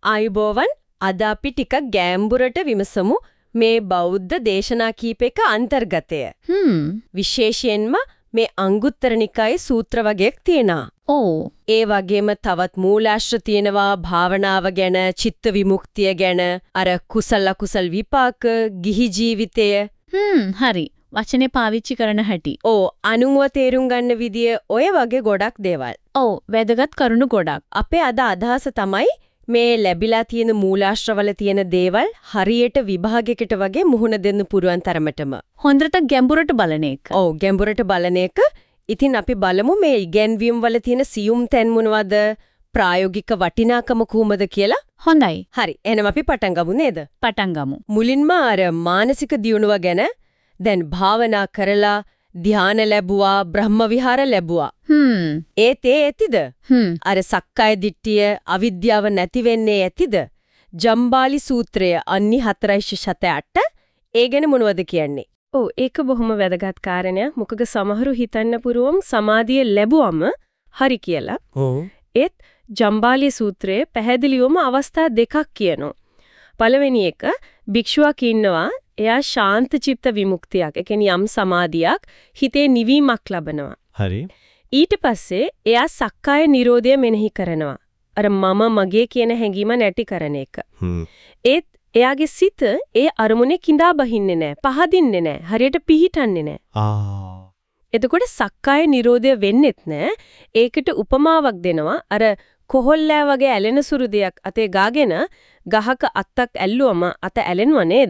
ආයුබෝවන් අද අපි ටිකක් ගැඹුරට විමසමු මේ බෞද්ධ දේශනා කීපයක අන්තර්ගතය. විශේෂයෙන්ම මේ අංගුත්තර නිකායේ සූත්‍ර වගේක් තියෙනවා. ඒ වගේම තවත් මූලාශ්‍ර තියෙනවා භාවනාව ගැන, චිත්ත විමුක්තිය ගැන, අර කුසල අකුසල් විපාක, ගිහි ජීවිතය. හරි. වචනේ පාවිච්චි කරන හැටි. අනුන්ව තේරුම් ගන්න විදිය ඔය වගේ ගොඩක් දේවල්. වැදගත් කරුණු ගොඩක්. අපේ අද අදහස තමයි මේ ලැබිලා තියෙන මූලාශ්‍රවල තියෙන දේවල් හරියට විභාගයකට වගේ මුහුණ දෙන්න පුරුවන් තරමටම. හොඳට ගැඹුරට බලන එක. ගැඹුරට බලන එක. ඉතින් අපි බලමු මේ ඉගැන්වීම් වල තියෙන සියුම් තැන් මොනවද? ප්‍රායෝගික වටිනාකම කොහොමද කියලා. හොඳයි. හරි. එහෙනම් අපි පටන් ගමු නේද? පටන් ගමු. මුලින්ම අර මානසික දියුණුව ගැන දැන් භාවනා කරලා ධ්‍යාන ලැබුවා, බ්‍රහ්ම විහාර ලැබුවා. ඒත් ඇතිද? අර සක්කාය දිට්ඨිය, අවිද්‍යාව නැති වෙන්නේ ඇතිද? ජම්බාලි සූත්‍රය අන්නි 4:8 ඒ ගැන මොනවද කියන්නේ? ඒක බොහොම වැදගත් කාරණයක්. මොකද සමහරු හිතන්න පුරුවම් සමාධිය ලැබුවම හරි කියලා. ඒත් ජම්බාලි සූත්‍රයේ පැහැදිලිවම අවස්ථා දෙකක් කියනවා. පළවෙනි එක භික්ෂුවක් ඉන්නවා. එයා ශාන්ත චිත්ත විමුක්තියක්, ඒ කියන්නේ යම් සමාධියක්, හිතේ නිවීමක් ලබනවා. හරි. ඊට පස්සේ එයා සක්කාය නිරෝධය මෙනෙහි කරනවා. අර මම මගේ කියන හැඟීම නැති කරන එක. ඒත් එයාගේ සිත ඒ අරමුණේ කිඳා බහින්නේ නැහැ, පහදින්නේ නැහැ, හරියට පිහිටන්නේ නැහැ. එතකොට සක්කාය නිරෝධය වෙන්නෙත් නැහැ. ඒකට උපමාවක් දෙනවා. අර කොහොල්ලෑ වගේ ඇලෙන සුරු දෙයක් අතේ ගාගෙන ගහක අත්තක් ඇල්ලුවම අත ඇලෙනව නේද?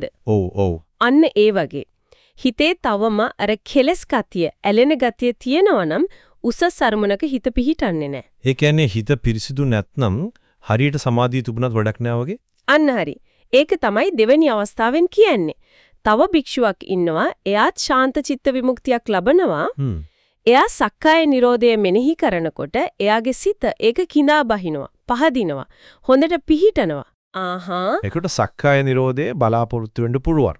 අන්න ඒ වගේ. හිතේ තවම අර කෙලස් ගතිය, ඇලෙන ගතිය තියෙනවා නම් උසස් අරමුණක හිත පිහිටන්නේ නැහැ. ඒ කියන්නේ හිත පිරිසිදු නැත්නම් හරියට සමාධිය තිබුණත් වැඩක් නෑ වගේ? අන්න හරි. ඒක තමයි දෙවෙනි අවස්ථාවෙන් කියන්නේ. තව භික්ෂුවක් ඉන්නවා. එයාත් ශාන්ත චිත්ත විමුක්තියක් ලබනවා. එයා සක්කාය නිරෝධය මෙනෙහි කරනකොට එයාගේ සිත ඒක කිඳා බහිනවා, පහදිනවා, හොඳට පිහිටනවා. ඒකට සක්කාය නිරෝධයේ බලාපොරොත්තු වෙන්න පුළුවන්.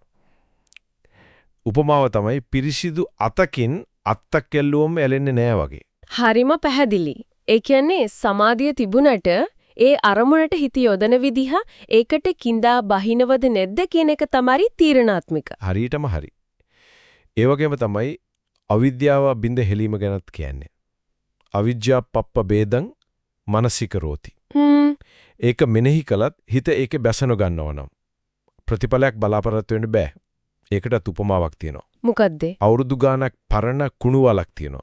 උපමාව තමයි පිරිසිදු අතකින් අත්තක් ඇල්ලුවම ඇලෙන්නේ නෑ වගේ. හරිම පැහැදිලි. ඒ කියන්නේ සමාධිය තිබුණට ඒ අරමුණට හිත යොදන විදිහ ඒකට කිඳා බහිනවද නැද්ද කියන එක තමයි තීරණාත්මක. හරියටම හරි. ඒ වගේම තමයි අවිද්‍යාව බින්ද හෙලීම ගැනත් කියන්නේ. අවිජ්ජා පප්ප බේදං මනසිකරෝති. ඒක මෙනෙහි කළත් හිත ඒකේ බැසන ගන්නව නම් ප්‍රතිඵලයක් බලාපොරොත්තු වෙන්න බෑ. ඒකටත් උපමාවක් තියෙනවා. මොකද්ද? අවුරුදු ගානක් පරණ කුණු වලක් තියෙනවා.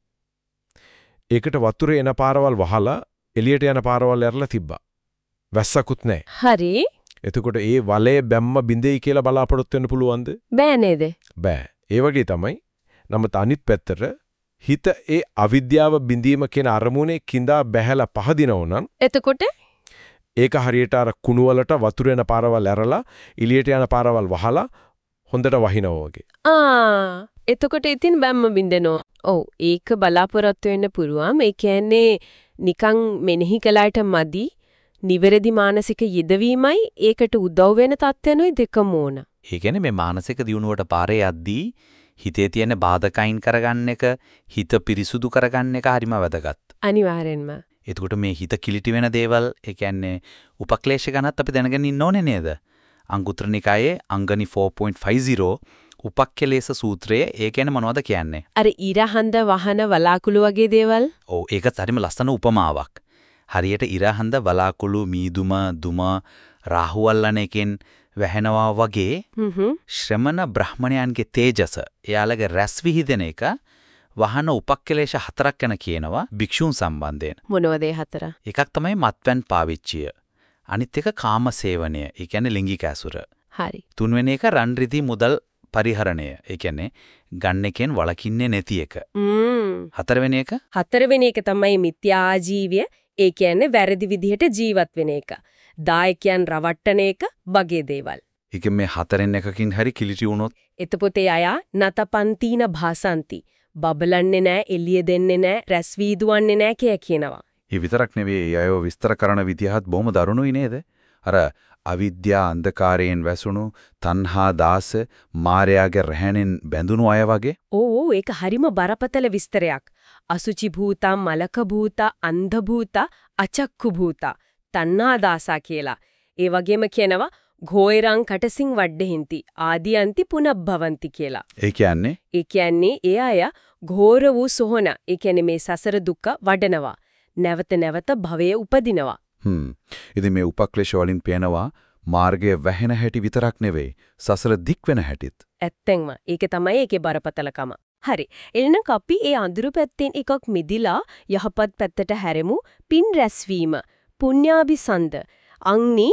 ඒකට වතුරේ එන පාරවල් වහලා එළියට යන පාරවල් ඇරලා තිබ්බා. වැස්සකුත් නැහැ. හරි. එතකොට ඒ වලේ බැම්ම බින්දෙයි කියලා බලාපොරොත්තු වෙන්න පුළුවන්ද? බෑ නේද? බෑ. ඒ වගේ තමයි. නමුත් අනිත් පැත්තට හිත ඒ අවිද්‍යාව බින්දීම කියන අරමුණේ කිඳා බැහැලා පහදිනව නම් එතකොට ඒක හරියට අර කුණු වලට වතුර එන පාරවල් ඇරලා එළියට යන පාරවල් වහලා හොඳට වහිනවා වගේ. එතකොට ඉතින් බැම්ම බින්දෙනවා. ඒක බලාපොරොත්තු වෙන්න පුළුවන්. ඒ කියන්නේ නිකන් මෙනෙහි කළාට මදි. නිවැරදි මානසික යෙදවීමයි ඒකට උදව් වෙන තත්ත්වයන්ොයි දෙකම ඕන. ඒ කියන්නේ මේ මානසික දියුණුවට පාරේ යද්දී හිතේ තියෙන බාධකයින් කරගන්න එක, හිත පිරිසුදු කරගන්න එක හරිම වැදගත්. අනිවාර්යෙන්ම. එතකොට මේ හිත කිලිටි වෙන දේවල්, ඒ කියන්නේ උපක්ලේශ ගණත් අපි දැනගෙන ඉන්න ඕනේ නේද? අංගුත්තර නිකායේ අංගනි 4.50 උපක්ඛලේශ සූත්‍රය ඒ කියන්නේ මොනවද කියන්නේ? අර ඉරහඳ වහන වලාකුළු වගේ දේවල්? ඒකත් හරිම ලස්සන උපමාවක්. හරියට ඉරහඳ වලාකුළු මීදුම දුම රාහුවල්ලන එකෙන් වැහෙනවා වගේ ශ්‍රමණ බ්‍රාහ්මණයන්ගේ තේජස එයාලගේ රැස් විහිදෙන එක වහන උපක්ඛලේශ 4ක් ගැන කියනවා භික්ෂුන් සම්බන්ධයෙන්. මොනවද ඒ 4? එකක් තමයි මත්පැන් පාවිච්චිය. අනිත් එක කාම සේවනය. ඒ කියන්නේ ලිංගික ඇසුර. හරි. තුන්වෙනි එක රන් රිදී මුදල් පරිහරණය. ඒ කියන්නේ ගන්න එකෙන් වළකින්නේ නැති එක. හතරවෙනි එක තමයි මිත්‍යා ආජීවය. ඒ කියන්නේ වැරදි විදිහට ජීවත් වෙන එක. දායකයන් රවට්ටන එක වගේ දේවල්. ඒක මේ හතරෙන් එකකින් හරි කිලිටි වුණොත් එතපොතේ අය නතපන්තින භාසන්ති. බබලන්නේ නැහැ, එළිය දෙන්නේ නැහැ, රැස් වීදුවන්නේ නැහැ කියනවා. ඒ විතරක් නෙවෙයි අයව විස්තර කරන විදිහත් බොහොම දරුණුයි නේද? අර අවිද්‍යා අන්ධකාරයෙන් වැසුණු තණ්හා දාස මායාවේ රැහෙනින් බැඳුණු අය වගේ. ඒක හරිම බරපතල විස්තරයක්. අසුචි භූතා, මලක භූතා, අන්ධ භූතා, අචක්කු භූතා, තණ්හා දාසා කියලා. ඒ වගේම කියනවා ඝෝයරං කටසින් වඩ්ඩෙහින්ති ආදියන්ති පුනබ්භවಂತಿ කියලා. ඒ කියන්නේ ඒ අය ඝෝර වූ සොහන, ඒ කියන්නේ මේ සසර දුක වඩනවා. නැවත නැවත භවයේ උපදිනවා. ඉතින් මේ උපක්ලේශ වලින් පේනවා මාර්ගය වැහෙන හැටි විතරක් නෙවෙයි සසර දික් වෙන හැටිත්. ඇත්තෙන්ම ඒක තමයි ඒකේ බරපතලකම. හරි. එළනම් අපි ඒ අඳුරු පැත්තෙන් එකක් මිදිලා යහපත් පැත්තට හැරෙමු. පින් රැස්වීම, පුණ්‍යාභිසන්ද. අංනි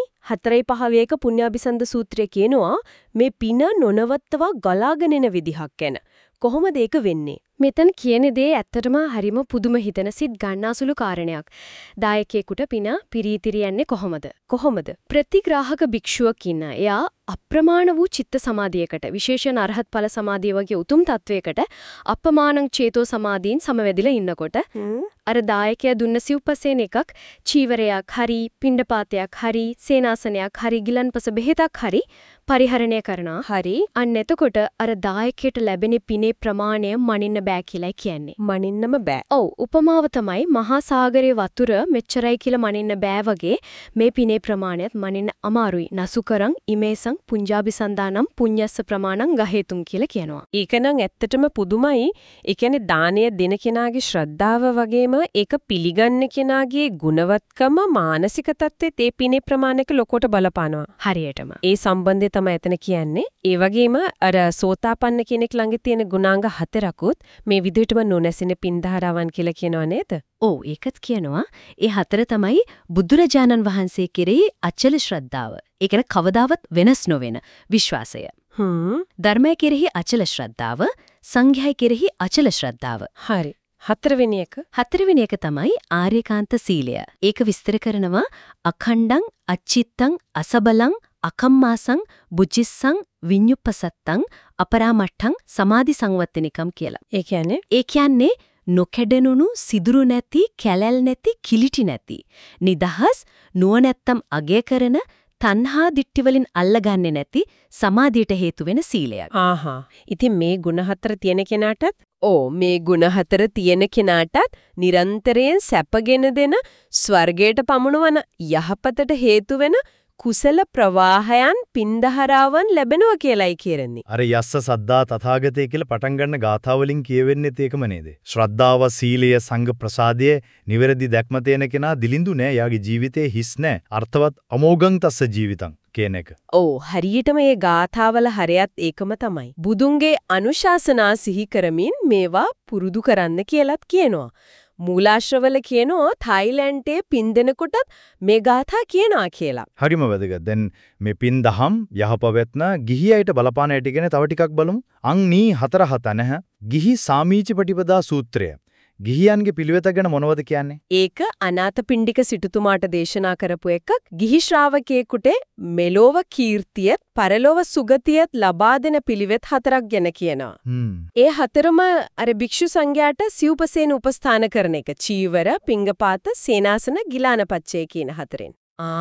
4:5 පුණ්‍යාභිසන්ද සූත්‍රය කියනවා මේ පින නොනවත්වා ගලාගෙන එන විදිහක් ගැන. කොහොමද ඒක වෙන්නේ? මෙතන කියන දේ ඇත්තටම හරිම පුදුම හිතන සිත් ගන්නාසුළු කාරණයක්. දායකයෙකුට පින පිරීතිරි යන්නේ කොහොමද? ප්‍රතිග්‍රාහක භික්ෂුවක් ඉන්න. එයා අප්‍රමාණ වූ චිත්ත සමාධියකට, විශේෂයෙන් අරහත් ඵල සමාධිය වගේ උතුම් තත්වයකට අපමානං චේතෝ සමාධියෙන් සමවැදිලා ඉන්නකොට අර දායකයා දුන්න සිව්පසේන එකක් චීවරයක් හරි, පිණ්ඩපාතයක් හරි, සේනාසනයක් හරි, ගිලන්පස බෙහෙතක් හරි පරිහරණය කරනවා. හරි. අන්න එතකොට අර දායකයට ලැබෙන පිනේ ප්‍රමාණය මනින්න බෑ කියලා කියන්නේ. මනින්නම බෑ. ඔව්, උපමාව තමයි මහා සාගරයේ වතුර මෙච්චරයි කියලා මනින්න බෑ වගේ මේ පිනේ ප්‍රමාණයත් මනින්න අමාරුයි. නසුකරං ඉමේසං පුඤ්ජාபிසන්දානම් පුඤ්ඤස්ස ප්‍රමාණං ගහේතුම් කියලා කියනවා. ඒක නම් ඇත්තටම පුදුමයි. ඒ කියන්නේ දානය දෙන කෙනාගේ ශ්‍රද්ධාව වගේම ඒක පිළිගන්න කෙනාගේ ගුණවත්කම, මානසික තත්ත්වෙත් ඒ පිනේ ප්‍රමාණයක ලොකොට බලපානවා. හරියටම. ඒ සම්බන්ධය තමයි එතන කියන්නේ. ඒ වගේම අර සෝතාපන්න කෙනෙක් ළඟ තියෙන ගුණාංග 4කුත් මේ විදිහටම නොනැසෙන පින් ධාරාවන් කියලා කියනවා නේද? ඔව්, ඒකත් කියනවා. ඒ 4 තමයි බුදුරජාණන් වහන්සේ කෙරෙහි අචල ශ්‍රද්ධාව. ඒ කියන්නේ කවදාවත් වෙනස් නොවන විශ්වාසය. ධර්මය කෙරෙහි අචල ශ්‍රද්ධාව, සංඝයා කෙරෙහි අචල ශ්‍රද්ධාව. හරි. හතරවෙනි එක තමයි ආර්යකාන්ත සීලය. ඒක විස්තර කරනවා අඛණ්ඩං අච්චිත්තං අසබලං අකම්මාසං බුචිස්සං විඤ්ඤුප්පසත්තං අපරාමට්ඨං සමාධි සංවත්තනිකම් කියලා. ඒ කියන්නේ නොකැඩෙනුණු සිදුරු නැති, කැලැල් නැති, කිලිටි නැති, නිදහස්, නුවණැත්තම් අගය කරන, තණ්හා දිට්ඨි වලින් අල්ලගන්නේ නැති සමාධියට හේතු වෙන සීලයක්. ඉතින් මේ ගුණ 4 තියෙන කෙනාටත් මේ ගුණ 4 තියෙන කෙනාටත් නිරන්තරයෙන් සැපගෙන දෙන, ස්වර්ගයට පමුණවන, යහපතට හේතු වෙන කුසල ප්‍රවාහයන්, පින්දහරාවන් ලැබෙනවා කියලායි කියන්නේ. අර යස්ස සද්දා තථාගතේ කියලා පටන් ගන්න ගාථා වලින් කියවෙන්නේත් ඒකම නේද? ශ්‍රද්ධාව, සීලය, සංඝ ප්‍රසාදය, නිවැරදි දැක්ම තියෙන කෙනා දිලිඳු නෑ. යාගේ ජීවිතේ හිස් නෑ. අර්ථවත් අමෝඝං තස්ස ජීවිතං කියන එක. හරියටම මේ ගාථාවල හරයත් ඒකම තමයි. බුදුන්ගේ අනුශාසනා සිහි කරමින් මේවා පුරුදු කරන්න කියලාත් කියනවා. මූලාශ්‍රවල කියනවා තායිලන්තයේ පින් දෙනකොටත් මේ ගාථා කියනවා කියලා. හරිම වැදගත්. දැන් මේ පින් දහම් යහපවත්න ගිහි අයට බලපාන ඇටි ගැන තව ටිකක් බලමු. අංනී 4:7 ගිහි සාමීච ප්‍රතිපදා සූත්‍රය. ගිහියන්ගේ පිළිවෙත ගැන මොනවද කියන්නේ? ඒක අනාථපිණ්ඩික සිටුතුමාට දේශනා කරපු එකක්. ගිහි ශ්‍රාවකයෙකුට මෙලොව කීර්තියත් පරලොව සුගතියත් ලබා දෙන පිළිවෙත් 4ක් ගැන කියනවා. ඒ 4ම අර භික්ෂු සංඝයාට සිව්පසේන උපස්ථාන කරන එක. චීවර, පිංගපාත, සේනාසන, ගිලානපච්චය කියන 4ෙන්.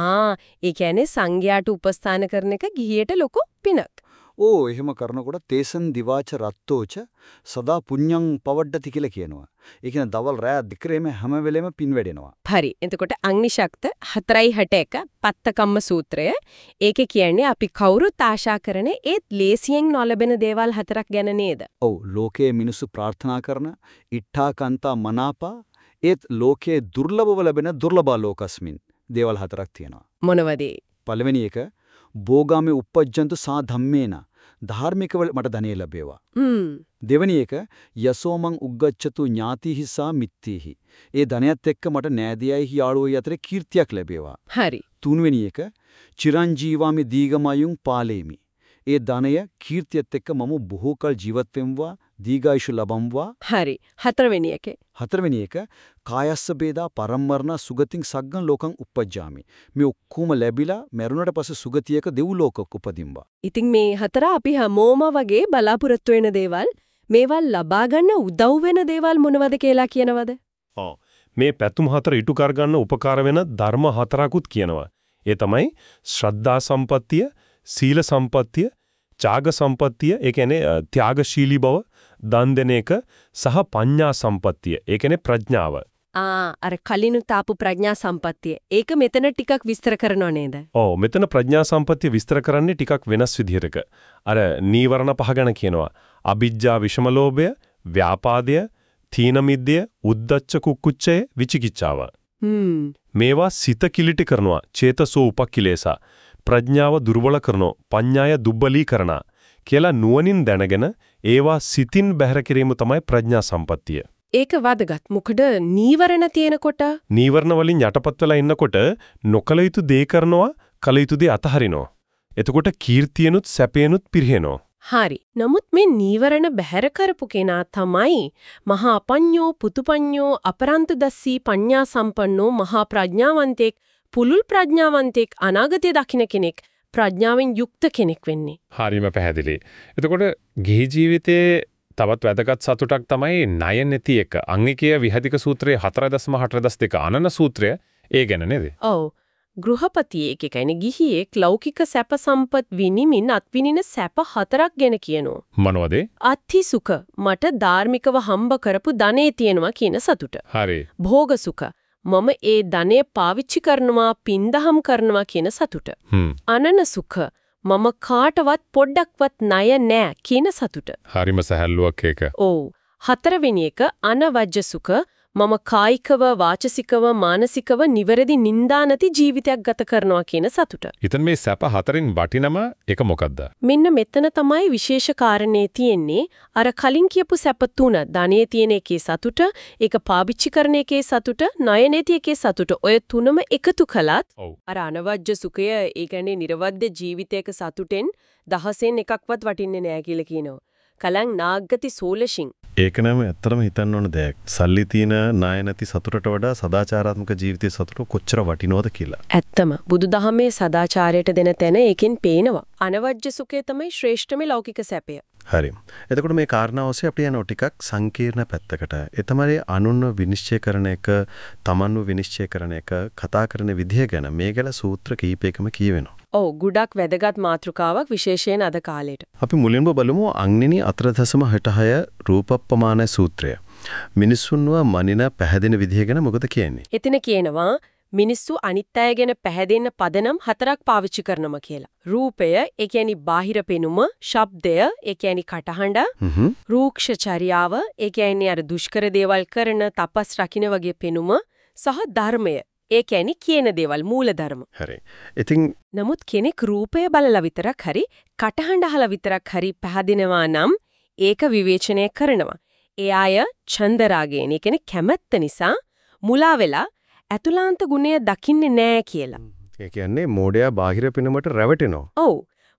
ඒ කියන්නේ සංඝයාට උපස්ථාන කරන එක ගිහියට ලොකු පිනක්. එහෙම කරනකොට තේසන් දිවාච රත්තෝච සදා පුඤ්ඤං පවඩ්ඩති කියලා කියනවා. ඒ කියන්නේ දවල් රෑ දික්‍රේම හැම වෙලෙම පින් වැඩෙනවා. හරි. එතකොට අග්නිශක්ත 4:61 පත්තකම්ම සූත්‍රය. ඒකේ කියන්නේ අපි කවුරුත් ආශා කරන ඒත් ලේසියෙන් නොලැබෙන දේවල් 4ක් ගැන නේද? ලෝකයේ මිනිස්සු ප්‍රාර්ථනා කරන ඉට්ඨාකාන්තා මනාපා ඒත් ලෝකයේ දුර්ලභව ලැබෙන දුර්ලභ ලෝකස්මින් දේවල් 4ක් තියෙනවා. මොනවද? පළවෙනි එක භෝගාමේ uppajjantu සා ධම්මේන ධාර්මිකව මට ධනෙ ලැබේවා. දෙවෙනි එක යසෝමං උග්ගච්ඡතු ඥාතිහි සා මිත්තිහි. ඒ ධනයත් එක්ක මට නෑදෑයි යාළුවෝ අතර කීර්තියක් ලැබේවා. හරි. තුන්වෙනි එක චිරංජීවාමි දීගමයුං පාලේමි. ඒ ධනය කීර්තියත් එක්ක මම බොහෝ කල ජීවත් වෙම්වා, දීඝායුෂ ලබම්වා. හරි. හතරවෙනි එක කායස්ස බේදා පරම්මරණ සුගතින් සග්ගන් ලෝකං uppajjami. මේ ඔක්කොම ලැබිලා මරුණට පස්සේ සුගතියක දෙව් ලෝකක උපදින්වා. ඉතින් මේ 4 අපි හැමෝම වගේ බලාපොරොත්තු වෙන දේවල්, මේවා ලබා ගන්න උදව් වෙන දේවල් මොනවද කියලා කියනවද? මේ පැතුම් 4 ඉටු කර ගන්න උපකාර වෙන ධර්ම 4කුත් කියනවා. ඒ තමයි ශ්‍රද්ධා සම්පත්තිය, සීල සම්පත්තිය, ත්‍යාග සම්පත්තිය, ඒ කියන්නේ ත්‍යාගශීලී බව, දන් දෙන එක සහ පඤ්ඤා සම්පත්තිය, ඒ කියන්නේ ප්‍රඥාව. අර කලිනුත් ආපු ප්‍රඥා සම්පත්තිය. ඒක මෙතන ටිකක් විස්තර කරනව නේද? ඔව් මෙතන ප්‍රඥා සම්පත්තිය විස්තර කරන්නේ ටිකක් වෙනස් විදිහටක. අර නීවරණ පහ ගැන කියනවා. අවිජ්ජා විෂමලෝභය, ව්‍යාපාදය, තීන මිද්දය, උද්ධච්ච කුක්කුච්චය, විචිකිච්ඡාව. මේවා සිත කිලිටි කරනවා. චේතසෝ උපක්ඛිලේසා. ප්‍රඥාව දුර්වල කරනවා. පඤ්ඤාය දුබ්බලීකරණ කියලා නුවණින් දැනගෙන ඒවා සිතින් බැහැර කිරීම තමයි ප්‍රඥා සම්පත්තිය. ඒක වැදගත්. මොකද නීවරණ තියෙනකොට නීවරණ වලින් යටපත් වෙලා ඉන්නකොට නොකල යුතු දේ කරනවා, කල යුතු දේ අතහරිනවා. එතකොට කීර්තියනුත් සැපේනුත් පිරිහෙනවා. හරි. නමුත් මේ නීවරණ බැහැර කරපු කෙනා තමයි මහා අපඤ්ඤෝ පුතුපඤ්ඤෝ අපරන්ත දස්සී පඤ්ඤා සම්පන්නෝ මහා ප්‍රඥාවන්තෙක්, පුලුල් ප්‍රඥාවන්තෙක්, අනාගතය දකින්න කෙනෙක්, ප්‍රඥාවෙන් යුක්ත කෙනෙක් වෙන්නේ. හරිම පැහැදිලි. එතකොට ගිහි ජීවිතයේ තවත් වැදගත් සතුටක් තමයි ණය නැති එක. අංගිකය විහතික සූත්‍රයේ 4.4.2 අනන සූත්‍රය ඒ ගැන නේද? ඔව්. ගෘහපතියෙක් කියන්නේ ගිහියෙක් ලෞකික සැප සම්පත් විනිමින් අත්විනින සැප 4ක් ගැන කියනවා. මොනවද? අත්ථි සුඛ මට ධාර්මිකව හම්බ කරපු ධනෙ තියෙනවා කියන සතුට. හරි. භෝග සුඛ මම ඒ ධනෙ පාවිච්චි කරනවා පින්දහම් කරනවා කියන සතුට. අනන සුඛ මම කාටවත් පොඩ්ඩක්වත් ණය නෑ කියන සතුට. හරිම සහැල්ලුවක් ඒක. ඔව්. හතරවෙනි එක අනවජ්‍ය සුඛ මම කායිකව වාචසිකව මානසිකව නිවැරදි නින්දා නැති ජීවිතයක් ගත කරනවා කියන සතුට. ඉතින් මේ සැප හතරෙන් වටිනම එක මොකද්ද? මෙන්න මෙතන තමයි විශේෂ කාරණේ තියෙන්නේ. අර කලින් කියපු සැප තුන ධනෙ තියෙන එකේ සතුට, ඒක පාවිච්චි කරන එකේ සතුට, ණය නැති එකේ සතුට. ඔය තුනම එකතු කළත් අර අනවජ්‍ය සුඛය ඒ කියන්නේ නිර්වද්‍ය ජීවිතයක සතුටෙන් 10න් එකක්වත් වටින්නේ නෑ කියලා කියනවා. කලං නාග්ගති සෝලෂින් ඒක නම ඇත්තටම හිතන්න ඕන දෙයක්. සල්ලි තියෙන ණය නැති සතුටට වඩා සදාචාරාත්මක ජීවිතයේ සතුට කොච්චර වටිනවද කියලා. ඇත්තම බුදුදහමේ සදාචාරයට දෙන තැන ඒකෙන් පේනවා. අනවජ්‍ය සුඛය තමයි ශ්‍රේෂ්ඨම ලෞකික සැපය. හරි. එතකොට මේ කාරණා ඔස්සේ අපි යන ටිකක් සංකීර්ණ පැත්තකට. ඒ තමයි අනුන්ව විනිශ්චය කරන එක, තමන්ව විනිශ්චය කරන එක, කතා කරන විදිය ගැන මේ ගැන සූත්‍ර කීපයකම කියවෙනවා. ඔව් ගොඩක් වැදගත් මාතෘකාවක් විශේෂයෙන් අද කාලේට. අපි මුලින්ම බලමු අංග්නිනි 4.66 රූපප්පමාන සූත්‍රය. මිනිසුන්ව මනින පැහැදෙන විදිය ගැන මොකද කියන්නේ? එතන කියනවා මිනිස්සු අනිත් අය ගැන පැහැදෙන්න පදනම් 4ක් පාවිච්චි කරනවා කියලා. රූපය, ඒ කියන්නේ බාහිර පෙනුම, ශබ්දය, ඒ කියන්නේ කටහඬ, රූක්ෂ චර්යාව, ඒ කියන්නේ අර දුෂ්කර දේවල් කරන තපස් රකින්න වගේ පෙනුම, සහ ධර්මය. ඒ කියන්නේ කියන දේවල් මූල ධර්ම. හරි. ඉතින් නමුත් කෙනෙක් රූපය බලලා විතරක් හරි කටහඬ අහලා විතරක් හරි පැහැදිනවා නම් ඒක විවේචනය කරනවා. ඒ අය චන්දරාගයෙන්, ඒ කියන්නේ කැමැත්ත නිසා මුලා වෙලා අතුලාන්ත ගුණය දකින්නේ නැහැ කියලා. ඒ කියන්නේ මෝඩයා බාහිර පෙනුමට රැවටෙනවා. ඔව්.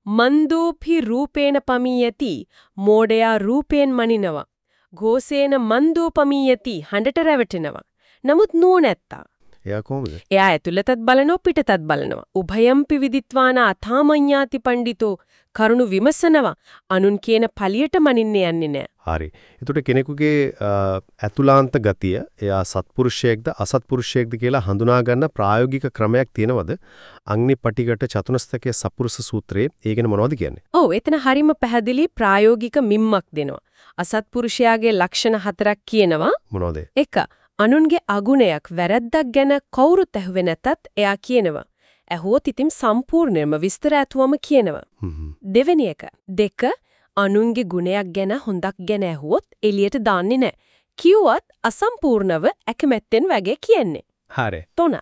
මන්දෝපි රූපේන පමියති මෝඩයා රූපයෙන් මනිනවා. ഘോഷේන මන්දෝපමියති හඬට රැවටෙනවා. නමුත් නුවණැත්තා එයා කොහොමද? එයා ඇතුළතත් බලනවා පිටතත් බලනවා. උභයම්පි විදිත්වාන අථාමඤ්ඤාති පඬිතෝ කරුණු විමසනවා. අනුන් කියන පලියට මනින්නේ යන්නේ නැහැ. හරි. ඒකට කෙනෙකුගේ ඇතුලාන්ත ගතිය එයා සත්පුරුෂයෙක්ද අසත්පුරුෂයෙක්ද කියලා හඳුනා ගන්න ප්‍රායෝගික ක්‍රමයක් තියෙනවද? අග්නිපටිගට චතුනස්තකයේ සප්පුරුෂ සූත්‍රයේ ඒ ගැන මොනවද කියන්නේ? ඔව් එතන හරිම පැහැදිලි ප්‍රායෝගික මිම්මක් දෙනවා. අසත්පුරුෂයාගේ ලක්ෂණ 4ක් කියනවා. මොනවද? 1. අනුන්ගේ අගුණයක් වැරද්දක් ගැන කවුරුත් ඇහුවේ නැතත් එයා කියනවා. ඇහුවොත් ඉතින් සම්පූර්ණයෙන්ම විස්තර ඇතුවම කියනවා. දෙවෙනි එක. 2. අනුන්ගේ ගුණයක් ගැන හොඳක් ගැන ඇහුවොත් එළියට දාන්නේ නැහැ. කිව්වත් අසම්පූර්ණව ඇකමැත්තෙන් වගේ කියන්නේ. හරි. 3.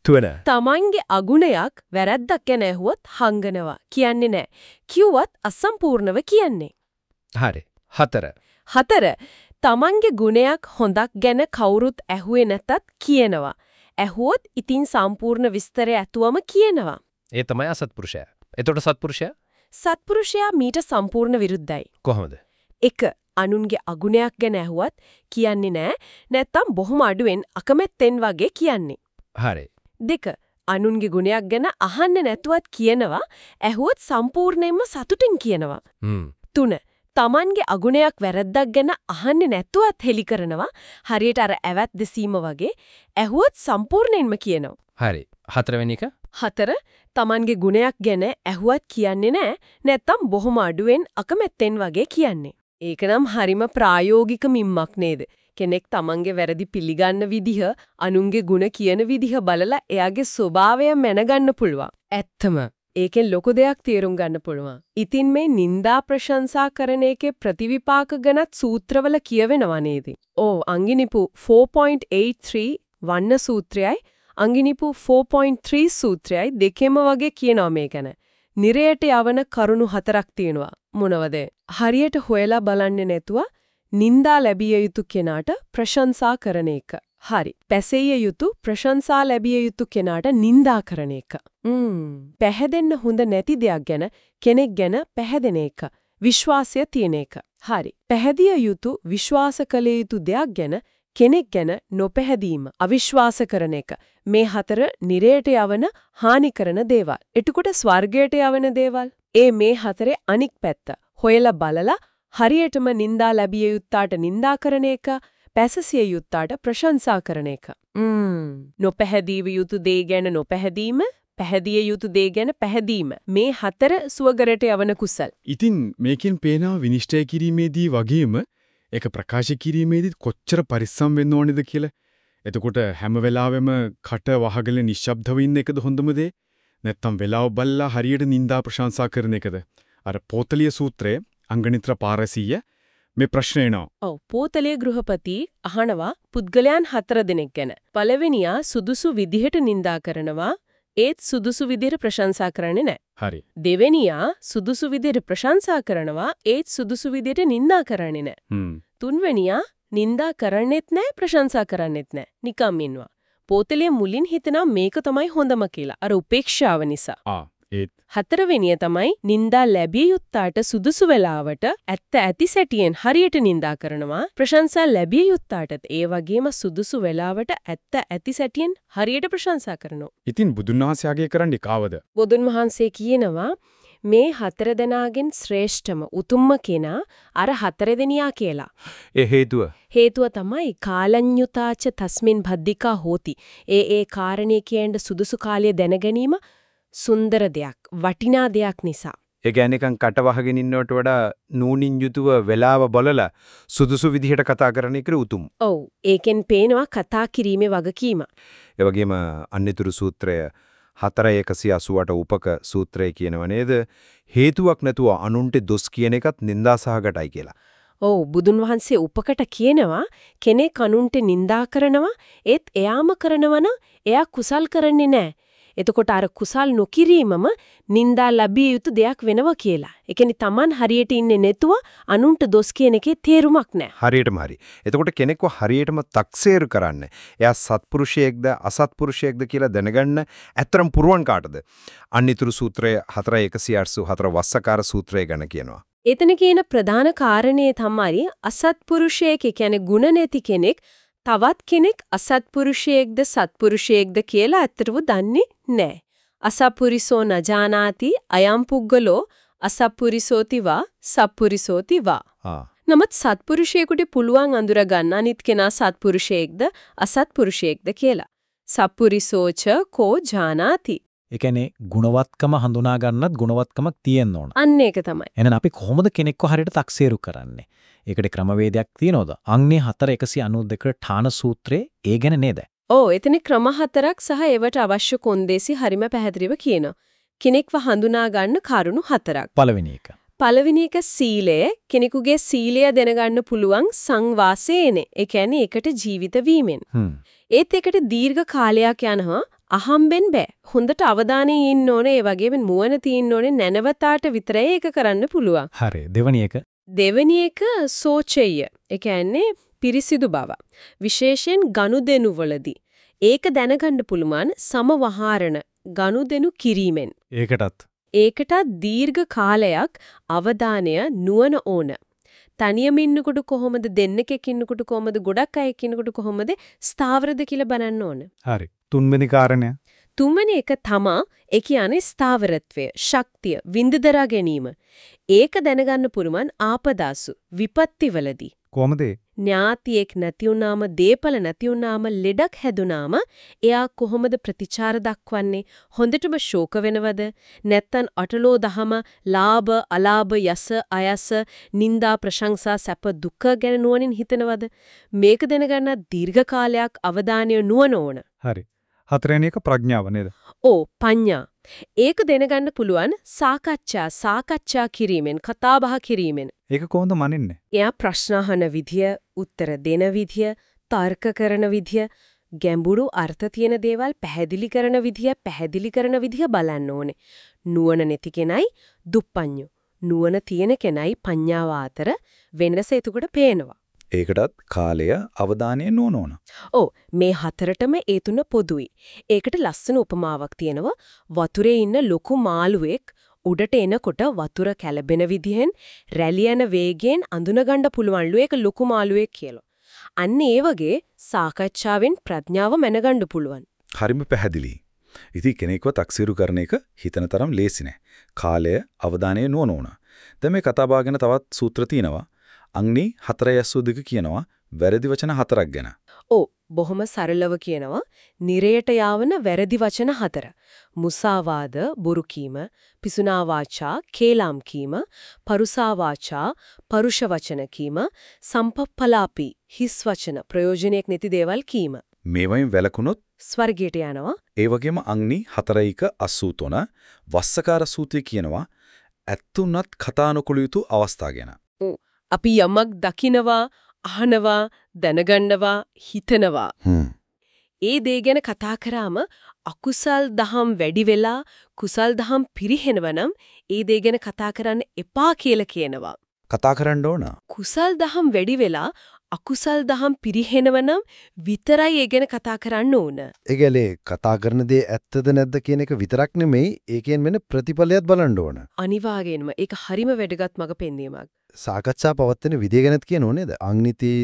තමන්ගේ අගුණයක් වැරද්දක් ගැන ඇහුවොත් හංගනවා. කියන්නේ නැහැ. කිව්වත් අසම්පූර්ණව කියන්නේ. හරි. 4. තමන්ගේ ගුණයක් හොඳක් ගැන කවුරුත් ඇහුවේ නැතත් කියනවා. ඇහුවොත් ඉතින් සම්පූර්ණ විස්තරය ඇතුවම කියනවා. ඒ තමයි අසත්පුරුෂයා. එතකොට සත්පුරුෂයා? සත්පුරුෂයා මීට සම්පූර්ණ විරුද්ධයි. කොහොමද? 1. අනුන්ගේ අගුණයක් ගැන ඇහුවත් කියන්නේ නැහැ. නැත්තම් බොහොම අඩුවෙන් අකමැත්තෙන් වගේ කියන්නේ. හරි. 2. අනුන්ගේ ගුණයක් ගැන අහන්න නැතුවත් කියනවා. ඇහුවොත් සම්පූර්ණයෙන්ම සතුටින් කියනවා. 3. තමන්ගේ අගුණයක් වැරද්දක් ගැන අහන්නේ නැතුවත් හෙලි කරනවා. හරියට අර ඇවත් දෙසීම වගේ. ඇහුවොත් සම්පූර්ණයෙන්ම කියනවා. හරි. 4 වෙනි එක? 4. තමන්ගේ ගුණයක් ගැන ඇහුවත් කියන්නේ නැහැ. නැත්තම් බොහොම අඩුවෙන් අකමැත්තෙන් වගේ කියන්නේ. ඒක නම් හරිම ප්‍රායෝගික මිම්මක් නේද? කෙනෙක් තමන්ගේ වැරදි පිළිගන්න විදිහ, අනුන්ගේ ಗುಣ කියන විදිහ බලලා එයාගේ ස්වභාවය මැනගන්න පුළුවන්. ඇත්තම ඒකෙන් ලොකු දෙයක් තේරුම් ගන්න පුළුවන්. ඉතින් මේ නිന്ദා ප්‍රශංසා කරන එකේ ප්‍රතිවිපාක ගැනත් සූත්‍රවල කියවෙනවා නේද? අංගිනිපු 4.83 වන්න සූත්‍රයයි අංගිනිපු 4.3 සූත්‍රයයි දෙකෙම වගේ කියනවා මේ ගැන. නිරයට යවන කරුණු 4ක් තියෙනවා. මොනවද? හරියට හොයලා බලන්නේ නැතුව නිന്ദා ලැබිය යුතු කෙනාට ප්‍රශංසා කරන එක. හරි. පැසෙය යුතු ප්‍රශංසා ලැබිය යුතු කෙනාට නිന്ദා කරන එක. පැහැදෙන්න හොඳ නැති දෙයක් ගැන කෙනෙක් ගැන පැහැදෙන එක. විශ්වාසය තියෙන එක. හරි. පැහැදිය යුතු විශ්වාස කළ යුතු දෙයක් ගැන කෙනෙක් ගැන නොපැහැදීම, අවිශ්වාස කරන එක. මේ 4 නිරයට යවන හානි කරන දේවල්. එතකොට ස්වර්ගයට යවන දේවල්. මේ 4 අනික් පැත්ත. හොයලා බලලා හරියටම නිന്ദා ලැබිය යුත්තාට නිന്ദා කරන එක, පැසසිය යුත්තාට ප්‍රශංසා කරන එක. නොපැහැදිය යුතු දේ ගැන නොපැහැදීම, පැහැදිය යුතු දේ ගැන පැහැදීම. මේ 4 සුවගරට යවන කුසල්. ඉතින් මේකෙන් පේනවා විනිශ්චය කිරීමේදී වගේම ඒක ප්‍රකාශ කිරීමේදී කොච්චර පරිස්සම් වෙන්න ඕනේද කියලා. එතකොට හැම වෙලාවෙම කට වහගෙන නිශ්ශබ්දව ඉන්න එකද හොඳම දේ? නැත්නම් වෙලාව බලලා හරියට නිന്ദා ප්‍රශංසා කරන එකද? අර පෝතලිය සූත්‍රයේ අංගනිත්‍ර පාරසීය මේ ප්‍රශ්නේ එනවා. පෝතලිය ගෘහපති අහනවා පුද්ගලයන් 4 දෙනෙක් ගැන. පළවෙනියා සුදුසු විදිහට නිന്ദා කරනවා. ඒත් සුදුසු විදිහට ප්‍රශංසා කරන්නේ නැහැ. හරි. දෙවෙනියා සුදුසු විදිහට ප්‍රශංසා කරනවා. ඒත් සුදුසු විදිහට නිന്ദා කරන්නේ නැහැ. තුන්වෙනියා නිന്ദා කරන්නේත් නැහැ, ප්‍රශංසා කරන්නේත් නැහැ. නිකම් ඉන්නවා. පෝතලිය මුලින් හිතනවා මේක තමයි හොඳම කියලා. අර උපේක්ෂාව නිසා. හතරවෙනිය තමයි නිന്ദා ලැබිය යුත්තාට සුදුසු වෙලාවට ඇත්ත ඇති සැටියෙන් හරියට නිന്ദා කරනවා. ප්‍රශංසා ලැබිය යුත්තාටත් ඒ වගේම සුදුසු වෙලාවට ඇත්ත ඇති සැටියෙන් හරියට ප්‍රශංසා කරනවා. ඉතින් බුදුන් වහන්සේගේ කරන්නේ කාවද? බුදුන් වහන්සේ කියනවා මේ 4 දෙනාගෙන් ශ්‍රේෂ්ඨම උතුම්ම කෙනා අර 4 දෙනියා කියලා. ඒ හේතුව තමයි කාලඤ්ඤුතාච තස්මින් භද්දිකා හෝති. ඒ කාරණේ කියන සුදුසු කාලය දැන ගැනීම සුන්දර දෙයක්, වටිනා දෙයක් නිසා. ඒ කියන්නේ නිකන් කට වහගෙන ඉන්නවට වඩා නූනින් යුතුව වෙලාව බලලා සුදුසු විදිහට කතා කරන එක උතුම්. ඒකෙන් පේනවා කතා කිරීමේ වගකීම. ඒ වගේම අන්‍යතුරු සූත්‍රය 4188 උපක සූත්‍රය කියනව නේද? හේතුවක් නැතුව අනුන්ට දොස් කියන එකත් නිന്ദාසහගතයි කියලා. බුදුන් වහන්සේ උපකට කියනවා කෙනෙක් අනුන්ට නිന്ദා කරනවා ඒත් එයාම කරනවන එයා කුසල් කරන්නේ නැහැ. එතකොට අර කුසල් නොකිරීමම නිന്ദා ලැබිය යුතු දෙයක් වෙනවා කියලා. ඒ කියන්නේ Taman හරියට ඉන්නේ නැතුව අනුන්ට දොස් කියන එකේ තේරුමක් නැහැ. හරියටම හරි. එතකොට කෙනෙක්ව හරියටම තක්සේරු කරන්න. එයා සත්පුරුෂයෙක්ද අසත්පුරුෂයෙක්ද කියලා දැනගන්න ඇත්තරම් පුරුවන් කාටද? අන්‍යතුරු සූත්‍රය 4184 වස්සකාර සූත්‍රය ගැන කියනවා. එතන කියන ප්‍රධාන කාරණේ තමයි අසත්පුරුෂයෙක් කියන්නේ ගුණ නැති කෙනෙක් තවත් කෙනෙක් අසත්පුරුෂයෙක්ද සත්පුරුෂයෙක්ද කියලා ඇත්තටම දන්නේ නැහැ. අසප්පුරිසෝ නජානාති අයම් පුග්ගලෝ අසප්පුරිසෝතිවා සප්පුරිසෝතිවා. නමුත් සත්පුරුෂයෙකුට පුළුවන් අඳුර ගන්න අනිත් කෙනා සත්පුරුෂයෙක්ද අසත්පුරුෂයෙක්ද කියලා. සප්පුරිසෝච කෝ ජානාති. ඒ කියන්නේ ගුණවත්කම හඳුනා ගන්නත් ගුණවත්කමක් තියෙන්න ඕන. අන්න ඒක තමයි. එහෙනම් අපි කොහොමද කෙනෙක්ව හරියට තක්සේරු කරන්නේ? ඒකට ක්‍රමවේදයක් තියෙනවද? අංගනේ 4192 ඨාන සූත්‍රයේ ඒ ගැන නේද? එතන ක්‍රම 4ක් සහ ඒවට අවශ්‍ය කොන්දේසි හරිම පැහැදිලිව කියනවා. කෙනෙක්ව හඳුනා ගන්න කරුණු 4ක්. පළවෙනි එක සීලය. කෙනෙකුගේ සීලය දැනගන්න පුළුවන් සංවාසයේනේ. ඒ කියන්නේ ඒකට ජීවිත වීමෙන්. ඒත් ඒකට දීර්ඝ කාලයක් යනවා. අහම්බෙන් බෑ. හොඳට අවධානයෙන් ඉන්න ඕනේ. ඒ වගේම නුවණ තියෙන්න ඕනේ. නැනවතාට විතරයි ඒක කරන්න පුළුවන්. හරි. දෙවෙනි එක සෝචෙය. ඒ කියන්නේ පිරිසිදු බව. විශේෂයෙන් ගනුදෙනු වලදී. ඒක දැනගන්න පුළුවන් සමවහාරණ ගනුදෙනු කිරීමෙන්. ඒකටත් දීර්ඝ කාලයක් අවධානය නුවණ ඕන. තනියම ඉන්නකොට කොහොමද දෙන්නෙක් ඉන්නකොට කොහොමද ගොඩක් අය ඉන්නකොට කොහොමද ස්ථාවරද කියලා බලන්න ඕන. හරි. තුන්වෙනි කාරණය. තුන්වෙනි එක තමා ඒ කියන්නේ ස්ථාවරත්වය, ශක්තිය, විඳදරා ගැනීම. ඒක දැනගන්න පුරුමන් ආපදාසු විපත්තිවලදී. කොහොමද? ඥාතියෙක් නැති වුනාම දීපල නැති වුනාම ලෙඩක් හැදුනාම එයා කොහොමද ප්‍රතිචාර දක්වන්නේ? හොඳටම ශෝක වෙනවද? නැත්තම් අටලෝ දහම ලාභ අලාභ යස අයස නිന്ദා ප්‍රශංසා සැප දුක ගැන නුවණින් හිතනවද? මේක දැනගන්න දීර්ඝ කාලයක් අවධානය නුවණ ඕන. හරි. හතරවෙනි එක ප්‍රඥාව නේද? ඕ පඤ්ඤා. ඒක දැනගන්න පුළුවන් සාකච්ඡා කිරීමෙන් කතාබහ කිරීමෙන්. ඒක කොහොමද මනින්නේ? එයා ප්‍රශ්න අහන විදිය, උත්තර දෙන විදිය, තර්ක කරන විදිය, ගැඹුරු අර්ථ තියෙන දේවල් පැහැදිලි කරන විදිය බලන්න ඕනේ. නුවණ නැති කෙනයි දුප්පඤ්ඤු. නුවණ තියෙන කෙනයි පඤ්ඤාව අතර වෙනස එතකොට පේනවා. ඒකටත් කාලය අවධානය නොනෝන. ඔව් මේ හතරටම ඒ තුන පොදුයි. ඒකට ලස්සන උපමාවක් තියෙනවා. වතුරේ ඉන්න ලොකු මාළුවෙක් උඩට එනකොට වතුර කැළඹෙන විදිහෙන් රැලි යන වේගයෙන් අඳුනගන්න පුළුවන්ලු ඒක ලොකු මාළුවෙක් කියලා. අන්න ඒ වගේ සාකච්ඡාවෙන් ප්‍රඥාව මැනගන්න පුළුවන්. හරිම පැහැදිලි. ඉතින් කෙනෙක්ව තක්සීරු කරන එක හිතන තරම් ලේසි නෑ. කාලය අවධානය නොනෝන. දැන් මේ කතාබහ ගැන තවත් සූත්‍ර තියෙනවා. අංග්නි 4:2 කියනවා වැරදි වචන 4ක් ගැන. ඔව් බොහොම සරලව කියනවා නිරයට යාවන වැරදි වචන 4. මුසාවාද බොරු කීම, පිසුනා වාචා කේලම් කීම, පරුසා වාචා පරුෂ වචන කීම, සම්පප්පලාපි හිස් වචන ප්‍රයෝජනයක් නැති දේවල් කීම. මේවයින් වැළකුණොත් ස්වර්ගයට යනවා. ඒ වගේම අංග්නි 4:83 වස්සකාර සූත්‍රය කියනවා ඇත්තුණත් කතා නොකළ යුතු අවස්ථා ගැන. අපි යමක් දකිනවා, අහනවා, දැනගන්නවා, හිතනවා. ඒ දේ ගැන කතා කරාම අකුසල් දහම් වැඩි වෙලා කුසල් දහම් පිරිහෙනවනම් ඒ දේ ගැන කතා කරන්න එපා කියලා කියනවා. කතා කරන්න ඕන. කුසල් දහම් වැඩි වෙලා අකුසල් දහම් පිරිහෙනවනම් විතරයි ඒ ගැන කතා කරන්න ඕන. ඒ කියන්නේ කතා කරන දේ ඇත්තද නැද්ද කියන එක විතරක් නෙමෙයි ඒකෙන් වෙන ප්‍රතිඵලයක් බලන්න ඕන. අනිවාර්යයෙන්ම ඒක හරිම වැදගත් මඟ පෙන්වීමක්. සාකච්ඡා පවත්වන විදිය ගැනත් කියනෝ නේද? අංග්නිති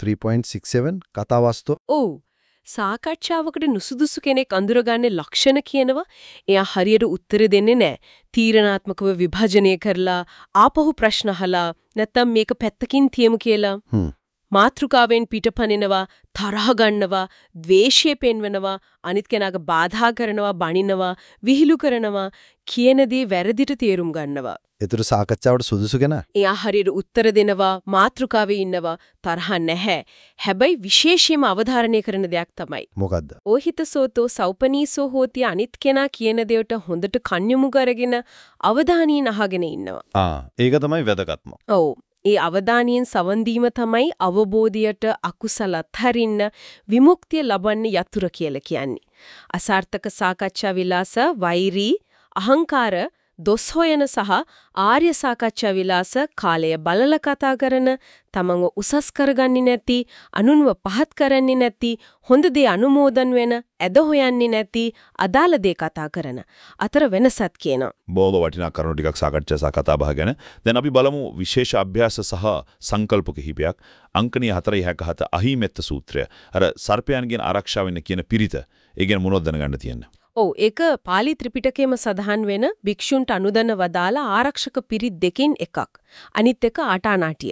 3.67 කතාවස්තු. ඔව්. සාකච්ඡාවකට නුසුදුසු කෙනෙක් අඳුරගන්නේ ලක්ෂණ කියනවා. එයා හරියට උත්තර දෙන්නේ නැහැ. තීරණාත්මකව විභජනය කරලා ආපහු ප්‍රශ්න අහලා නැත්නම් මේක පැත්තකින් තියමු කියලා. මාත්‍රිකාවෙන් පිටපනිනවා, තරහ ගන්නවා, ද්වේෂය පෙන්වනවා, අනිත් කෙනාට බාධා කරනවා, බනිනවා, විහිළු කරනවා, කියන දේ වැරදිට තේරුම් ගන්නවා. ඒතර සාකච්ඡාවට සුදුසු කෙනා. එයා හරියට උත්තර දෙනවා, මාත්‍රිකාවේ ඉන්නවා, තරහ නැහැ. හැබැයි විශේෂයෙන්ම අවධාරණය කරන දෙයක් තමයි. මොකද්ද? ඕහිතසෝතෝ සෞපනීසෝ හෝති අනිත් කෙනා කියන දේට හොඳට කන්‍යමු කරගෙන අවධානයෙන් අහගෙන ඉන්නවා. ඒක තමයි වැදගත්ම. ඔව්. ඒ අවධානයෙන් සවන් දීම තමයි අවබෝධයට අකුසල අත්හරින්න විමුක්තිය ලබන්න යතුරු කියලා කියන්නේ. අසාර්ථක සාකච්ඡා විලාස, වෛරී, අහංකාර, දොස් හොයන සහ ආර්ය සාකච්ඡා විලාස කාලය බලලා කතා කරන, තමන්ව උසස් කරගන්නේ නැති, අනුන්ව පහත් කරන්නේ නැති, හොඳ දේ අනුමෝදන් වෙන, ඇද හොයන්නේ නැති, අදාළ දේ කතා කරන අතර වෙනසක් කියනවා. බොහෝ වටිනා කරුණු ටිකක් සාකච්ඡා සහ කතා බහ ගැන. දැන් අපි බලමු විශේෂ අභ්‍යාස සහ සංකල්ප කිහිපයක්. අංකණීය 4:7 අහිමෙත්ත සූත්‍රය. අර සර්පයන්ගෙන් ආරක්ෂා වෙන්න කියන පිරිත. ඒ ගැන මොනවද දැනගන්න තියෙන්නේ? ඔව් ඒක පාලි ත්‍රිපිටකයේම සඳහන් වෙන භික්ෂුන්ට අනුදැන වදාලා ආරක්ෂක පිරිත් දෙකෙන් එකක්. අනිත් එක ආටානාටිය.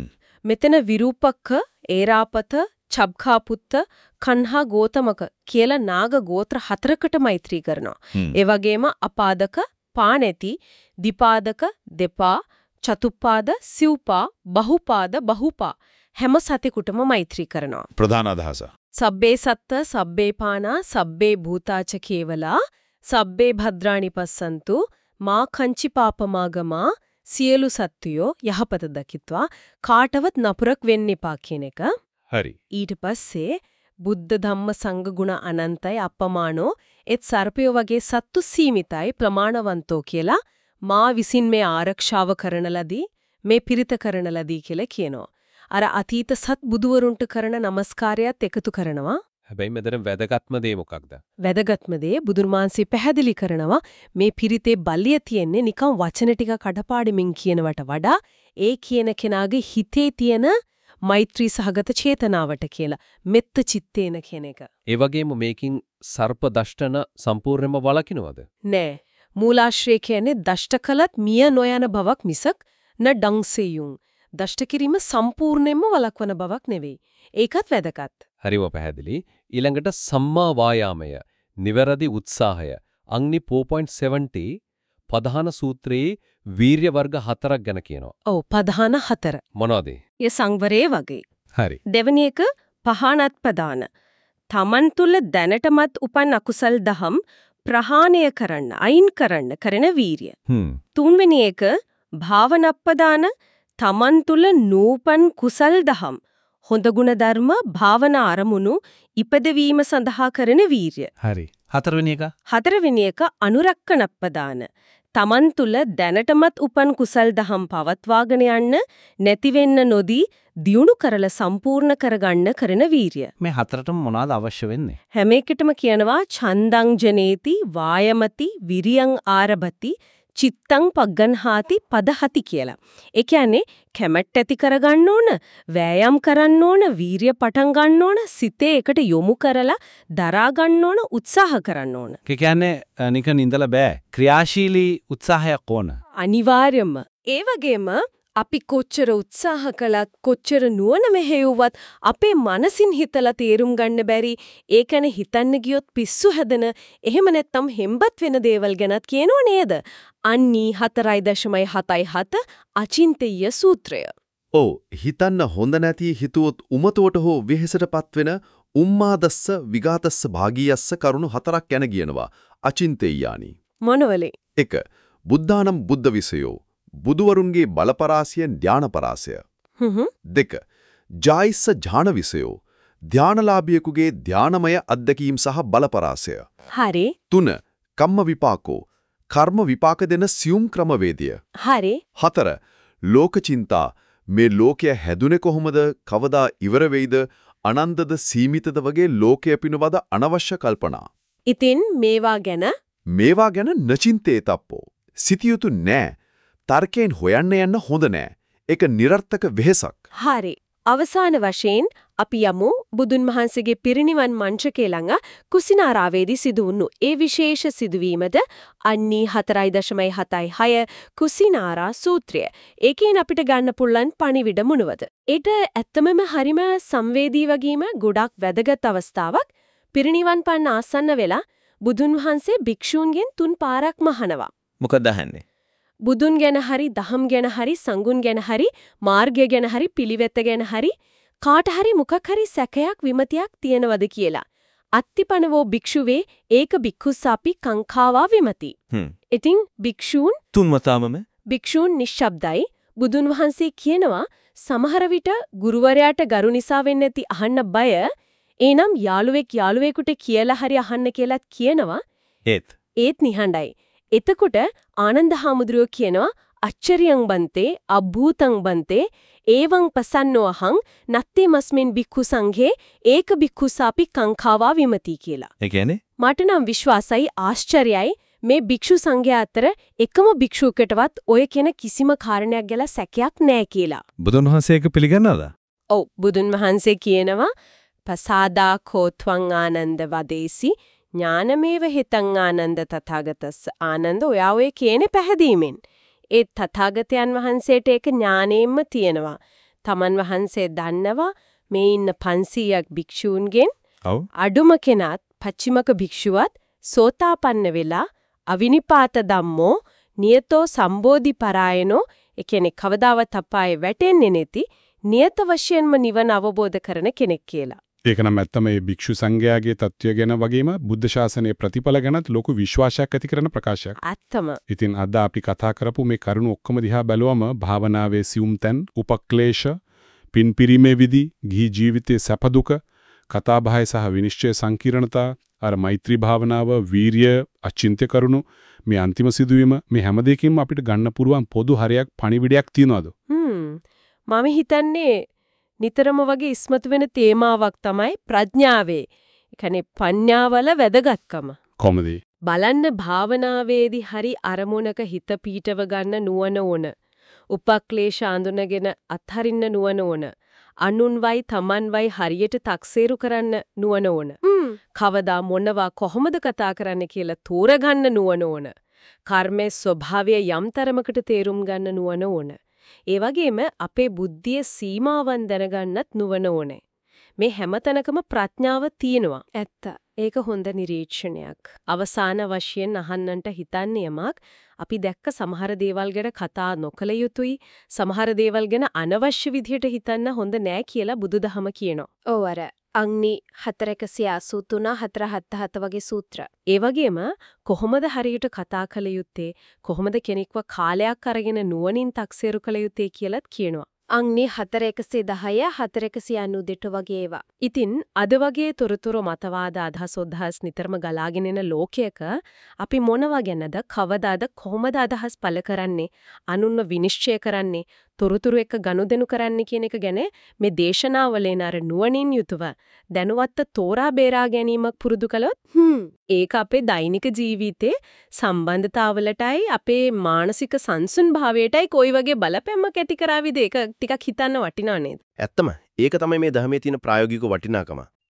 මෙතන විරූපක, ඒරාපත, චබ්ඛාපුත්ත, කන්හා ගෝතමක කියලා නාග ගෝත්‍ර 4කට මෛත්‍රී කරනවා. ඒ වගේම අපාදක, පාණැති, දිපාදක, දෙපා, චතුප්පාද, සිව්පා, බහුපාද, බහුපා හැම සතෙකුටම මෛත්‍රී කරනවා. ප්‍රධාන අදහස. සබ්බේ සත්ත සබ්බේ පානා සබ්බේ භූතාච කේවලා සබ්බේ භද්‍රාණි පස්සන්තු මා කංචි පාපමාගමා සියලු සත්වයෝ යහපත දකිත්වා කාටවත් නපුරක් වෙන්න එපා කියන එක. හරි. ඊට පස්සේ බුද්ධ ධම්ම සංඝ ගුණ අනන්තයි අපමානෝ එත් සර්පයෝ වගේ සත්තු සීමිතයි ප්‍රමාණවන්තෝ කියලා මා විසින් මේ ආරක්ෂාව කරන ලදී මේ පිරිත කරන ලදී කියලා කියනවා. අර අතීත සත් බුදුවරුන්ට කරන নমස්කාරයත් එකතු කරනවා. හැබැයි මෙතන වැදගත්ම දේ මොකක්ද? වැදගත්ම දේ බුදුන් වහන්සේ පැහැදිලි කරනවා මේ පිරිතේ බල්ලිය තියෙන්නේ නිකන් වචන ටික කඩපාඩමින් කියනවට වඩා ඒ කියන කෙනාගේ හිතේ තියෙන මෛත්‍රී සහගත චේතනාවට කියලා. මෙත්ත චිත්තේන කියන එක. ඒ වගේම මේකින් සර්ප දෂ්ටන සම්පූර්ණයෙන්ම වළකිනවද? නෑ. මූලාශ්‍රය කියන්නේ දෂ්ට කලත් මිය නොයන බවක් මිසක් න ඩංසෙයුන්. දෂ්ට කිරීම සම්පූර්ණයෙන්ම වළක්වන බවක් නෙවෙයි. ඒකත් වැදගත්. හරිව පැහැදිලි. ඊළඟට සම්මා වායාමය, නිවැරදි උත්සාහය. අංග්නි 4.70 ප්‍රධාන සූත්‍රයේ වීර්ය වර්ග 4ක් ගැන කියනවා. ඔව් ප්‍රධාන 4. මොනවද? ඒ සංවරයේ වගේ. හරි. දෙවෙනි එක පහනත් ප්‍රදාන. තමන් තුල දැනටමත් උපන් අකුසල් දහම් ප්‍රහාණය කරන්න, අයින් කරන්න කරන වීරිය. තුන්වෙනි එක භාවනප්පදාන. තමන් තුල නූපන් කුසල් දහම් හොඳ ගුණ ධර්ම භාවනා අරමුණු ඉපදවීම සඳහා කරන වීරිය. හරි. හතරවෙනි එක අනුරක්කනප්පදාන. තමන් තුල දැනටමත් උපන් කුසල් දහම් පවත්වාගෙන යන්න නැති වෙන්න නොදී දියුණු කරලා සම්පූර්ණ කරගන්න කරන වීරිය. මේ හතරටම මොනවාද අවශ්‍ය වෙන්නේ? හැම එකටම කියනවා ඡන්දං ජනේති වායමති විරියං ආරභති චිත්තං පග්ගන්හාති පදහති කියලා. ඒ කියන්නේ කැමැට් ඇති කරගන්න ඕන, වෑයම් කරන්න ඕන, වීරිය පටන් ගන්න ඕන, සිතේ එකට යොමු කරලා දරා ගන්න ඕන, උත්සාහ කරන්න ඕන. ඒ කියන්නේ නිකන් ඉඳලා බෑ. ක්‍රියාශීලී උත්සාහයක් ඕන. අනිවාර්යයෙන්ම. ඒ වගේම අපි කොච්චර උත්සාහ කළත් කොච්චර නුවණ මෙහෙයුවත් අපේ මනසින් හිතලා තේරුම් ගන්න බැරි ඒකනේ හිතන්න ගියොත් පිස්සු හැදෙන එහෙම නැත්නම් හෙම්බත් වෙන දේවල් ගැනත් කියනෝ නේද? අන්නී 4.77 අචින්තීය සූත්‍රය. ඔව් හිතන්න හොඳ නැති හිතුවොත් උමතුවට හෝ වෙහෙසටපත් වෙන උම්මාදස්ස විගාතස්ස භාගීයස්ස කරුණු 4ක් ගැන කියනවා අචින්තේයානි. මොනවලේ? 1. බුද්ධානම් බුද්ධ විසයෝ බුදුවරුන්ගේ බලපරාසියෙන් ධානපරාසය. 2. ජායිස්ස ඥාන විසයෝ ධානලාභියෙකුගේ ධානමය අත්දැකීම් සහ බලපරාසය. හරි. 3. කම්ම විපාකෝ කර්ම විපාක දෙන සියුම් ක්‍රමවේදය. හරි. 4. ලෝකචින්තා මේ ලෝකය හැදුනේ කොහොමද? කවදා ඉවර වෙයිද? අනන්තද සීමිතද වගේ ලෝකය පිනවද අනවශ්‍ය කල්පනා. ඉතින් මේවා ගැන නචින්තේ තප්පෝ. සිටියුතු නෑ. තර්කයෙන් හොයන්න යන්න හොඳ නෑ. ඒක નિરර්ථක වෙහසක්. හරි. අවසාන වශයෙන් අපි යමු බුදුන් වහන්සේගේ පිරිනිවන් මංචකේ ළඟ කුසිනාරාවේදී සිදු වුණු ඒ විශේෂ සිදුවීමද අන්නී 4.76 කුසිනාරා සූත්‍රය. ඒකෙන් අපිට ගන්න පුළුවන් පණිවිඩ මොනවද? ඒට ඇත්තමම හරිම සංවේදී වගේම ගොඩක් වැදගත් අවස්ථාවක්. පිරිනිවන් පාන්න ආසන්න වෙලා බුදුන් වහන්සේ භික්ෂූන්ගෙන් 3 පාරක්ම අහනවා. මොකද අහන්නේ? බුදුන් ගැන හරි, දහම් ගැන හරි, සංඝුන් ගැන හරි, මාර්ගය ගැන හරි, පිළිවෙත ගැන හරි කාට හරි මොකක් හරි සැකයක් විමතියක් තියෙනවද කියලා. අත්තිපනවෝ භික්ෂුවේ ඒක භික්ඛුස්සාපි කංඛාවා විමති. ඉතින් භික්ෂූන් තුන්වතාවම භික්ෂූන් නිශ්ශබ්දයි. බුදුන් වහන්සේ කියනවා සමහර විට ගුරුවරයාට ගරු නිසා වෙන්නේ නැති අහන්න බය. එනම් යාළුවෙකුට කියලා හරි අහන්න කියලාත් කියනවා. ඒත් නිහඬයි. එතකොට ආනන්ද හාමුදුරුවෝ කියනවා අච්චරියං බන්තේ අභූතං බන්තේ ඒවං පසන්නෝ අහං නත්තේ මස්මින් භික්ඛු සංඝේ ඒක භික්ඛුසාපි කංඛාවා විමති කියලා. ඒ කියන්නේ මට නම් විශ්වාසයි ආශ්චර්යයි මේ භික්ෂු සංඝයා අතර එකම භික්ෂුවකටවත් ඔය කියන කිසිම කාරණයක් ගැන සැකයක් නැහැ කියලා. බුදුන් වහන්සේ ඒක පිළිගන්නවද? ඔව් බුදුන් වහන්සේ කියනවා පසාදා කෝත්වං ආනන්ද වදේසි ඥානමේව හිතං ආනන්ද තථාගතස්ස ආනන්ද ඔයා ඔය කියන්නේ පැහැදීමෙන්. ඒ තථාගතයන් වහන්සේට ඒක ඥානෙම්ම තියෙනවා. තමන් වහන්සේ දන්නවා මේ ඉන්න 500ක් භික්ෂූන්ගෙන් අඩුම කෙනාත් පච්චිමක භික්ෂුවත් සෝතාපන්න වෙලා අවිනිපාත ධම්මෝ නියතෝ සම්බෝධි පරායනෝ ඒ කියන්නේ කවදාවත් අපායේ වැටෙන්නේ නැති නියත වශයෙන්ම නිවන අවබෝධ කරන කෙනෙක් කියලා. ඒක නම් ඇත්තම මේ භික්ෂු සංඝයාගේ තත්වය ගැන වගේම බුද්ධ ශාසනයේ ප්‍රතිඵල ගැනත් ලොකු විශ්වාසයක් ඇති කරන ප්‍රකාශයක්. ඇත්තම. ඉතින් අද අපි කතා කරපු මේ කරුණු ඔක්කොම දිහා බැලුවම භාවනාවේ සියුම් තැන්, උපක්ලේශ, පින්පිරීමේ විදි, ගිහි ජීවිතයේ සැප දුක, කතාබහය සහ විනිශ්චය සංකීර්ණතා, අර මෛත්‍රී භාවනාව, වීරිය, අචින්ත්‍ය කරුණු මේ අන්තිම සිදුවීම මේ හැම දෙයකින්ම අපිට ගන්න පුරුවන් පොදු හරයක් පණිවිඩයක් තියනවාද? මම හිතන්නේ නිතරම වගේ ඉස්මතු වෙන තේමාවක් තමයි ප්‍රඥාවේ. ඒ කියන්නේ පඤ්ඤාවල වැදගත්කම. කොහොමද? බලන්න භාවනාවේදී හරි අරමුණක හිත පීඨව ගන්න නුවණ ඕන. උපක්ලේශ අඳුනගෙන අත්හරින්න නුවණ ඕන. අනුන්වයි තමන්වයි හරියට තක්සේරු කරන්න නුවණ ඕන. කවදා මොනවා කොහොමද කතා කරන්න කියලා තෝරගන්න නුවණ ඕන. කර්මයේ ස්වභාවය යම් තරමකට තේරුම් ගන්න නුවණ ඕන. ඒ වගේම අපේ බුද්ධියේ සීමාවන් දැනගන්නත් නුවණ ඕනේ. මේ හැමතැනකම ප්‍රඥාව තියෙනවා. ඇත්ත. ඒක හොඳ නිරීක්ෂණයක්. අවසාන වශයෙන් අහන්නන්ට හිතන්නේ යමක් අපි දැක්ක සමහර දේවල් ගැන කතා නොකළ යුතුයි. සමහර දේවල් ගැන අනවශ්‍ය විදිහට හිතන්න හොඳ නෑ කියලා බුදුදහම කියනවා. ඔව් අර අග්නි 483 477 වගේ සූත්‍ර. ඒ වගේම කොහොමද හරියට කතා කළ යුත්තේ කොහොමද කෙනෙක්ව කාලයක් අරගෙන නුවණින් තක්සේරු කළ යුත්තේ කියලාත් කියනවා. අග්නි 410 492 වගේ ඒවා. ඉතින් අද වගේ තොරතුරු මතවාද අදහස් ඔදහස් නිතරම ගලාගෙන එන ලෝකයක අපි මොනවා ගැනද කවදාද කොහොමද අදහස් පළ කරන්නේ අනුන්ව විනිශ්චය කරන්නේ තොරතුරු එක්ක ගනුදෙනු කරන්නේ කියන එක ගැන මේ දේශනාවලේන අර නුවණින් යුතුව දැනුවත්ව තෝරා බේරා ගැනීමක් පුරුදු කළොත් ඒක අපේ දෛනික ජීවිතේ සම්බන්ධතාවලටයි අපේ මානසික සංසුන් භාවයටයි කොයි වගේ බලපෑමක් ඇති කරාවිද ඒක ටිකක් හිතන්න වටිනා නේද? ඇත්තම ඒක තමයි මේ ධර්මයේ තියෙන ප්‍රායෝගික වටිනාකම.